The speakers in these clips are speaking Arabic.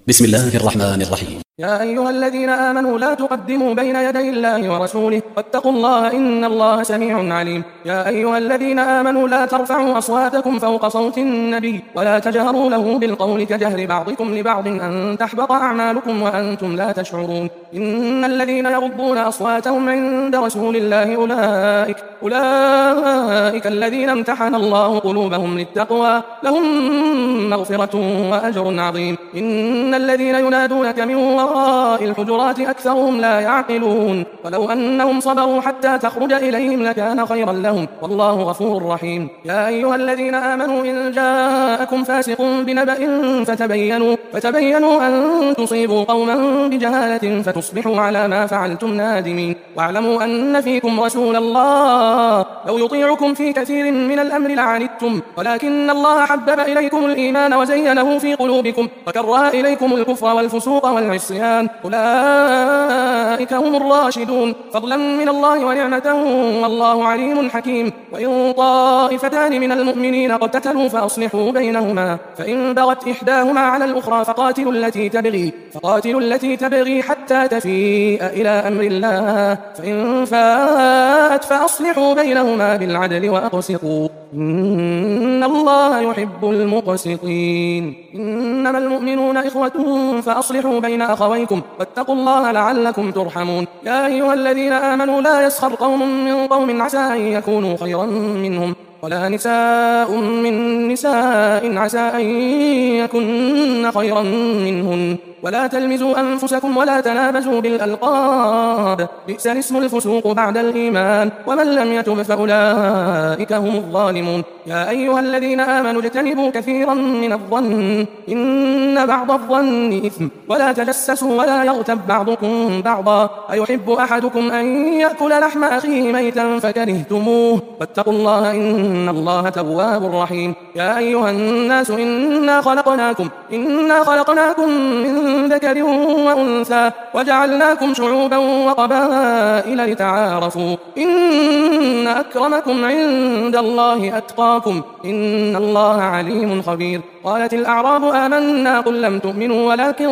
بسم الله الرحمن الرحيم. يا أيها الذين آمنوا لا تقدموا بين يدي الله ورسوله واتقوا الله إن الله سميع عليم. يا أيها الذين آمنوا لا ترفعوا أصواتكم فوق صوت النبي ولا تجهروا له بالقول كجهر بعضكم لبعض أن تحبط أعمالكم وأنتم لا تشعرون. إن الذين يغضون أصواتهم عند رسول الله أولئك الذين امتحن الله قلوبهم للتقوى لهم مغفرة وأجر عظيم. إن الذين ينادونك من وراء الحجرات أكثرهم لا يعقلون ولو أنهم صبروا حتى تخرج إليهم لكان خيرا لهم والله غفور رحيم. يا أيها الذين آمنوا إن جاءكم فاسق بنبأ فتبينوا أن تصيبوا قوما بجهالة فتصبحوا على ما فعلتم نادمين. واعلموا أن فيكم رسول الله لو يطيعكم في كثير من الأمر لعنتم ولكن الله حبب إليكم الإيمان وزينه في قلوبكم وكره إليكم الكفر والفسوق والعصيان أولئك هم الراشدون فضلا من الله ونعمة والله عليم حكيم. وإن طائفتان من المؤمنين اقتتلوا فأصلحوا بينهما فإن بغت إحداهما على الأخرى فقاتلوا التي تبغي حتى تفيء إلى أمر الله فإن فاءت فأصلحوا بينهما بالعدل وأقسطوا إن الله يحب المقسطين. إنما المؤمنون إخوة فأصلحوا بين أخويكم واتقوا الله لعلكم ترحمون. يا أيها الذين آمنوا لا يسخر قوم من قوم عسى أن يكونوا خيرا منهم ولا نساء من نساء عسى أن يكن خيرا منهن ولا تلمزوا أنفسكم ولا تنابزوا بالألقاب بئس الاسم الفسوق بعد الإيمان ومن لم يتب فأولئك هم الظالمون. يا أيها الذين آمنوا اجتنبوا كثيرا من الظن إن بعض الظن إثم ولا تجسسوا ولا يغتب بعضكم بعضا أيحب أحدكم أن يأكل لحم أخيه ميتا فكرهتموه واتقوا الله إن الله تواب رحيم. يا أيها الناس إنا خلقناكم من ذكر وأنثى وجعلناكم شعوبا وقبائل لتعارفوا إن أكرمكم عند الله أتقاكم إن الله عليم خبير. قالت الأعراب آمنا قل لم تؤمنوا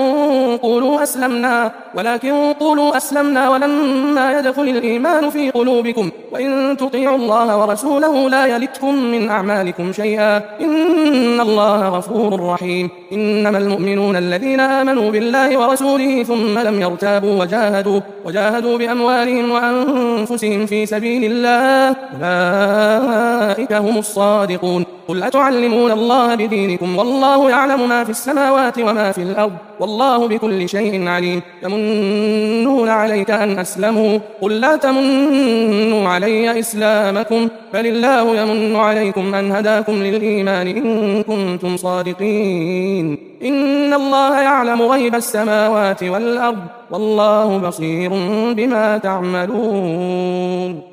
ولكن قولوا أسلمنا ولما يدخل الإيمان في قلوبكم وإن تطيعوا الله ورسوله لا يلتكم من أعمالكم شيئا إن الله غفور رحيم. إنما المؤمنون الذين آمنوا بالله ورسوله ثم لم يرتابوا وجاهدوا بأموالهم وأنفسهم في سبيل الله أولئك هم الصادقون. قل أتعلمون الله بدينكم والله يعلم ما في السماوات وما في الأرض والله بكل شيء عليم. يمنون عليك أن أسلموا قل لا تمنوا علي إسلامكم بل الله يمن عليكم أن هداكم للإيمان إن كنتم صادقين. إن الله يعلم غيب السماوات والأرض والله بصير بما تعملون.